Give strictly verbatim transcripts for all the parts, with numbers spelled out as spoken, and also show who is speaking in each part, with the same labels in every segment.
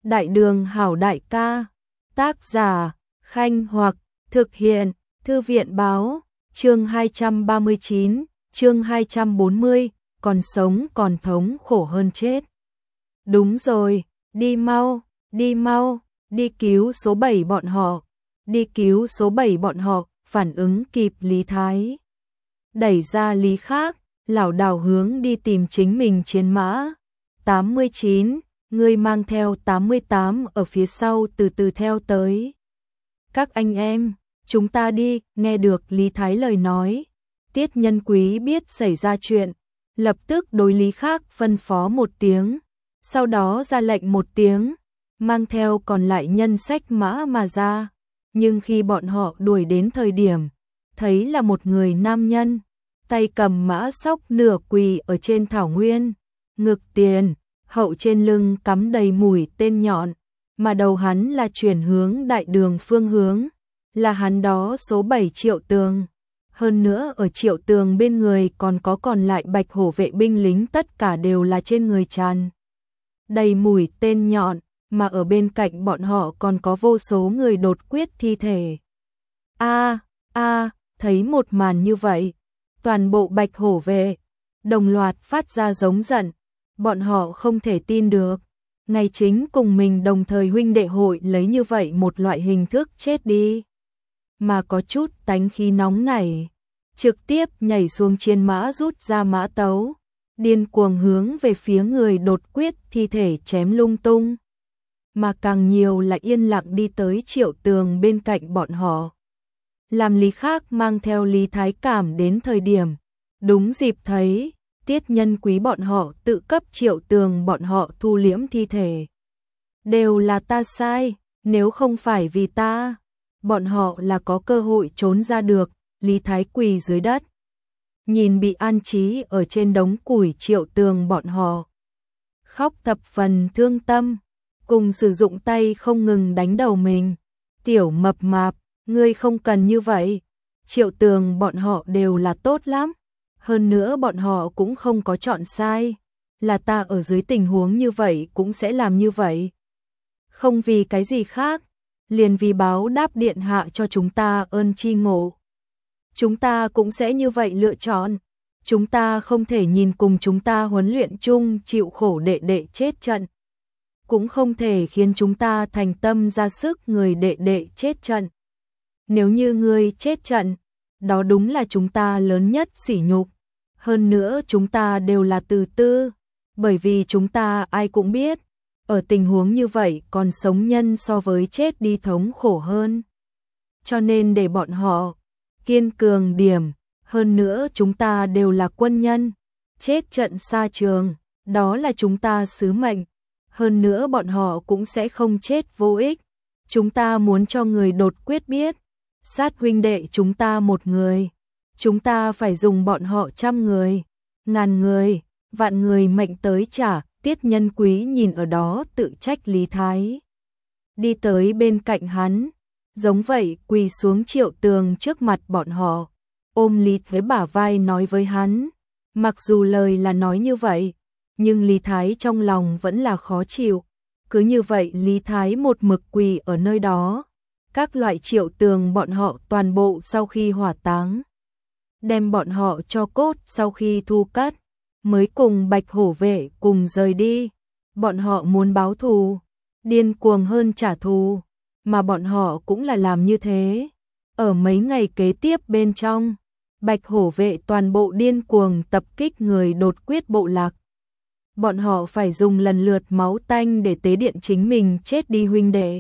Speaker 1: Đại đường hảo đại ca. Tác giả, Khanh Hoặc, thực hiện, Thư viện báo, chương hai trăm ba mươi chín, chương hai trăm bốn mươi, còn sống còn thống khổ hơn chết. Đúng rồi, đi mau, đi mau, đi cứu số bảy bọn họ, đi cứu số bảy bọn họ, phản ứng kịp Lý Thái. Đẩy ra Lý Khác, lảo đảo hướng đi tìm chính mình chiến mã. tám mươi chín, người mang theo tám mươi tám ở phía sau từ từ theo tới. Các anh em, chúng ta đi, nghe được Lý Thái lời nói. Tiết Nhân Quý biết xảy ra chuyện, lập tức đối Lý Khác phân phó một tiếng, sau đó ra lệnh một tiếng, mang theo còn lại nhân sách mã mà ra. Nhưng khi bọn họ đuổi đến thời điểm, thấy là một người nam nhân, tay cầm mã sóc nửa quỳ ở trên thảo nguyên, ngực tiền, hậu trên lưng cắm đầy mũi tên nhọn, mà đầu hắn là chuyển hướng đại đường phương hướng, là hắn đó số bảy Triệu Tường. Hơn nữa ở Triệu Tường bên người còn có còn lại Bạch Hổ vệ binh lính, tất cả đều là trên người tràn đầy mũi tên nhọn, mà ở bên cạnh bọn họ còn có vô số người đột quyết thi thể. A a, thấy một màn như vậy, toàn bộ Bạch Hổ vệ đồng loạt phát ra giống giận, bọn họ không thể tin được, ngày chính cùng mình đồng thời huynh đệ hội lấy như vậy một loại hình thức chết đi, mà có chút tánh khí nóng nảy, trực tiếp nhảy xuống chiến mã, rút ra mã tấu, điên cuồng hướng về phía người đột quyết thi thể chém lung tung, mà càng nhiều là yên lặng đi tới Triệu Tường bên cạnh bọn họ. Làm Lý Khác mang theo Lý Thái cảm đến thời điểm, đúng dịp thấy Tiết Nhân Quý bọn họ tự cấp Triệu Tường bọn họ thu liễm thi thể. Đều là ta sai, nếu không phải vì ta, bọn họ là có cơ hội trốn ra được. Lý Thái quỳ dưới đất, nhìn bị an trí ở trên đống củi Triệu Tường bọn họ, khóc thập phần thương tâm, cùng sử dụng tay không ngừng đánh đầu mình. Tiểu mập mạp, ngươi không cần như vậy, Triệu Tường bọn họ đều là tốt lắm, hơn nữa bọn họ cũng không có chọn sai, là ta ở dưới tình huống như vậy cũng sẽ làm như vậy. Không vì cái gì khác, liền vì báo đáp điện hạ cho chúng ta ơn tri ngộ. Chúng ta cũng sẽ như vậy lựa chọn, chúng ta không thể nhìn cùng chúng ta huấn luyện chung chịu khổ đệ đệ chết trận, cũng không thể khiến chúng ta thành tâm ra sức người đệ đệ chết trận. Nếu như ngươi chết trận, đó đúng là chúng ta lớn nhất sỉ nhục. Hơn nữa chúng ta đều là từ tư, bởi vì chúng ta ai cũng biết, ở tình huống như vậy còn sống nhân so với chết đi thống khổ hơn. Cho nên để bọn họ kiên cường điểm, hơn nữa chúng ta đều là quân nhân, chết trận xa trường, đó là chúng ta sứ mệnh, hơn nữa bọn họ cũng sẽ không chết vô ích. Chúng ta muốn cho người đột quyết biết, sát huynh đệ chúng ta một người, chúng ta phải dùng bọn họ trăm người, ngàn người, vạn người mệnh tới trả. Tiết Nhân Quý nhìn ở đó tự trách Lý Thái, đi tới bên cạnh hắn, giống vậy quỳ xuống Triệu Tường trước mặt bọn họ, ôm Lý Thái bả vai nói với hắn. Mặc dù lời là nói như vậy, nhưng Lý Thái trong lòng vẫn là khó chịu. Cứ như vậy Lý Thái một mực quỳ ở nơi đó, các loại Triệu Tường bọn họ toàn bộ sau khi hỏa táng, đem bọn họ cho cốt sau khi thu cất, mới cùng Bạch Hổ vệ cùng rời đi. Bọn họ muốn báo thù, điên cuồng hơn trả thù, mà bọn họ cũng là làm như thế. Ở mấy ngày kế tiếp bên trong, Bạch Hổ vệ toàn bộ điên cuồng tập kích người đột quyết bộ lạc. Bọn họ phải dùng lần lượt máu tanh để tế điện chính mình chết đi huynh đệ.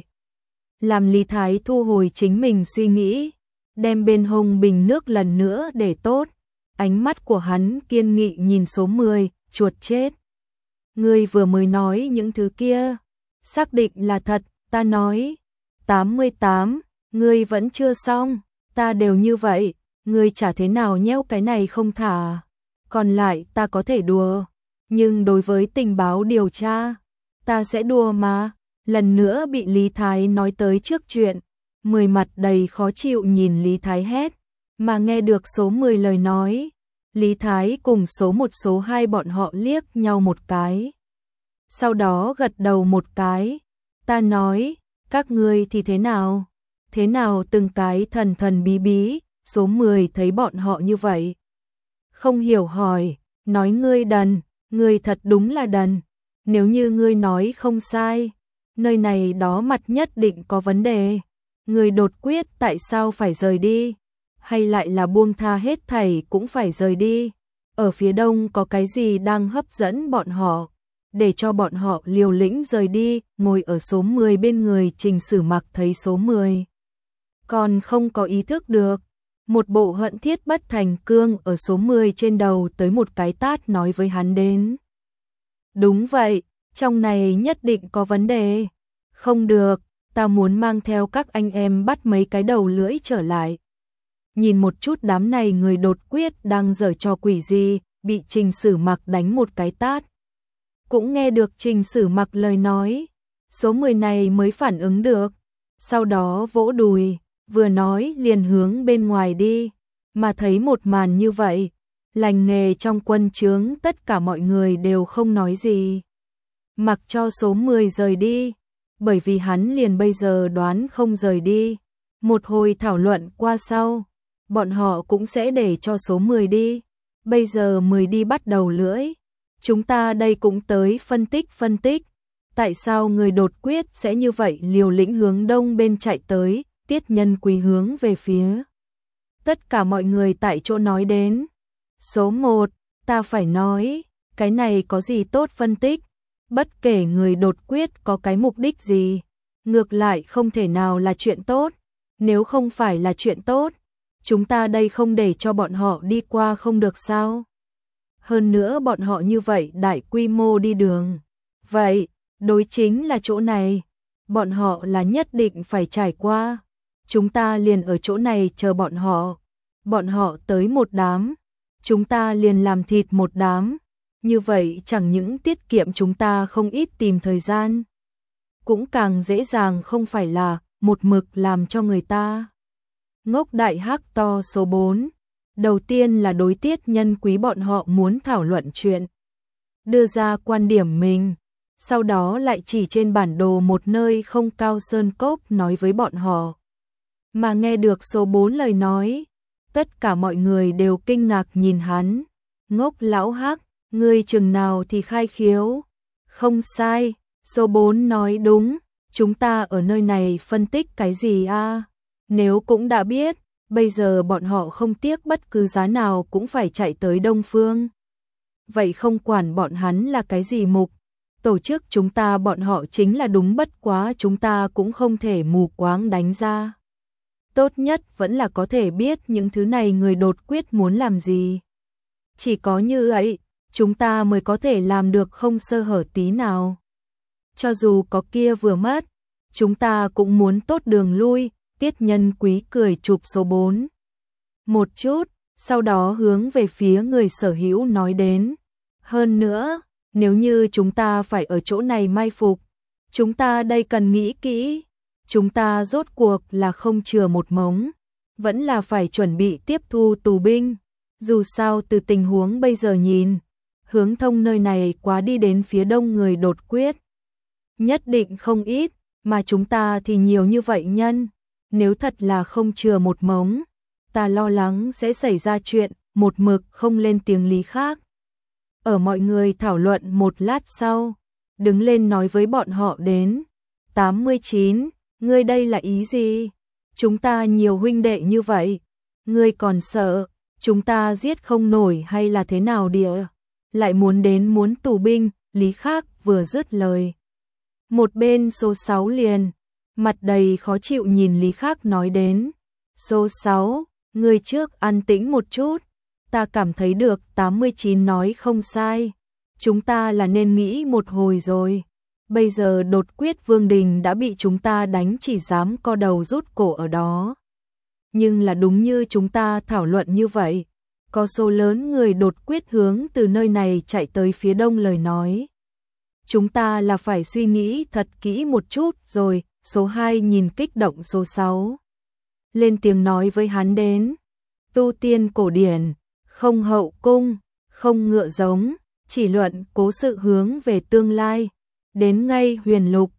Speaker 1: Làm Lý Thái thu hồi chính mình suy nghĩ, đem bên hông bình nước lần nữa để tốt. Ánh mắt của hắn kiên nghị nhìn số mười, chuột chết. Ngươi vừa mới nói những thứ kia, xác định là thật. Ta nói, tám mươi tám, ngươi vẫn chưa xong, ta đều như vậy, ngươi chả thế nào nhéo cái này không thả. Còn lại ta có thể đùa, nhưng đối với tình báo điều tra, ta sẽ đùa mà. Lần nữa bị Lý Thái nói tới trước chuyện, mười mặt đầy khó chịu nhìn Lý Thái hét, mà nghe được số mười lời nói, Lý Thái cùng số một số hai bọn họ liếc nhau một cái. Sau đó gật đầu một cái, Ta nói, các ngươi thì thế nào? Thế nào từng cái thần thần bí bí, số mười thấy bọn họ như vậy. Không hiểu hỏi, nói ngươi đần, ngươi thật đúng là đần. Nếu như ngươi nói không sai, nơi này đó mặt nhất định có vấn đề. Ngươi đột quyết tại sao phải rời đi? Hay lại là buông tha hết thảy cũng phải rời đi? Ở phía đông có cái gì đang hấp dẫn bọn họ? Để cho bọn họ liều lĩnh rời đi, ngồi ở số mười bên người Trình Sử Mặc thấy số mười. Còn không có ý thức được. Một bộ hận thiết bất thành cương ở số mười trên đầu tới một cái tát nói với hắn đến. Đúng vậy, trong này nhất định có vấn đề. Không được, ta muốn mang theo các anh em bắt mấy cái đầu lưỡi trở lại. Nhìn một chút đám này người đột quyết đang giở trò quỷ gì, bị Trình Sử Mặc đánh một cái tát. Cũng nghe được Trình Sử Mặc lời nói, số mười này mới phản ứng được, sau đó vỗ đùi, vừa nói liền hướng bên ngoài đi, mà thấy một màn như vậy, lành nghề trong quân trướng tất cả mọi người đều không nói gì. Mặc cho số mười rời đi, bởi vì hắn liền bây giờ đoán không rời đi. Một hồi thảo luận qua sau, bọn họ cũng sẽ để cho số mười đi. Bây giờ mười đi bắt đầu lưỡi. Chúng ta đây cũng tới phân tích phân tích. Tại sao người đột quyết sẽ như vậy liều lĩnh hướng đông bên chạy tới, Tiết Nhân Quý hướng về phía. Tất cả mọi người tại chỗ nói đến. Số một, ta phải nói, cái này có gì tốt phân tích. Bất kể người đột quyết có cái mục đích gì, ngược lại không thể nào là chuyện tốt. Nếu không phải là chuyện tốt, chúng ta đây không để cho bọn họ đi qua không được sao? Hơn nữa bọn họ như vậy đại quy mô đi đường. Vậy, đối chính là chỗ này. Bọn họ là nhất định phải trải qua. Chúng ta liền ở chỗ này chờ bọn họ. Bọn họ tới một đám. Chúng ta liền làm thịt một đám. Như vậy chẳng những tiết kiệm chúng ta không ít tìm thời gian. Cũng càng dễ dàng không phải là một mực làm cho người ta. Ngốc đại hắc to số bốn. Đầu tiên là đối Tiết Nhân Quý bọn họ muốn thảo luận chuyện. Đưa ra quan điểm mình. Sau đó lại chỉ trên bản đồ một nơi không cao sơn cốc nói với bọn họ. Mà nghe được số bốn lời nói. Tất cả mọi người đều kinh ngạc nhìn hắn. Ngốc lão hắc, ngươi chừng nào thì khai khiếu. Không sai, số bốn nói đúng. Chúng ta ở nơi này phân tích cái gì a? Nếu cũng đã biết, bây giờ bọn họ không tiếc bất cứ giá nào cũng phải chạy tới Đông Phương. Vậy không quản bọn hắn là cái gì mục, tổ chức chúng ta bọn họ chính là đúng, bất quá chúng ta cũng không thể mù quáng đánh ra. Tốt nhất vẫn là có thể biết những thứ này người đột quyết muốn làm gì. Chỉ có như vậy, chúng ta mới có thể làm được không sơ hở tí nào. Cho dù có kia vừa mất, chúng ta cũng muốn tốt đường lui. Tiết Nhân Quý cười chụp số bốn. Một chút, sau đó hướng về phía người sở hữu nói đến. Hơn nữa, nếu như chúng ta phải ở chỗ này mai phục, chúng ta đây cần nghĩ kỹ. Chúng ta rốt cuộc là không chừa một mống, vẫn là phải chuẩn bị tiếp thu tù binh. Dù sao từ tình huống bây giờ nhìn, hướng thông nơi này quá đi đến phía đông người đột quyết. Nhất định không ít, mà chúng ta thì nhiều như vậy nhân. Nếu thật là không chừa một mống, ta lo lắng sẽ xảy ra chuyện, một mực không lên tiếng lý khác. Ở mọi người thảo luận một lát sau, đứng lên nói với bọn họ đến. tám mươi chín, ngươi đây là ý gì? Chúng ta nhiều huynh đệ như vậy, ngươi còn sợ, chúng ta giết không nổi hay là thế nào địa? Lại muốn đến muốn tù binh, lý khác vừa dứt lời. Một bên số sáu liền. Mặt đầy khó chịu nhìn Lý Khác nói đến. Số sáu, người trước an tĩnh một chút. Ta cảm thấy được tám mươi chín nói không sai. Chúng ta là nên nghĩ một hồi rồi. Bây giờ đột quyết Vương Đình đã bị chúng ta đánh, chỉ dám co đầu rút cổ ở đó. Nhưng là đúng như chúng ta thảo luận như vậy. Có số lớn người đột quyết hướng từ nơi này chạy tới phía đông lời nói. Chúng ta là phải suy nghĩ thật kỹ một chút rồi. Số hai nhìn kích động số sáu. Lên tiếng nói với hắn đến. Tu tiên cổ điển, không hậu cung, không ngựa giống, chỉ luận cố sự hướng về tương lai. Đến ngay huyền lục,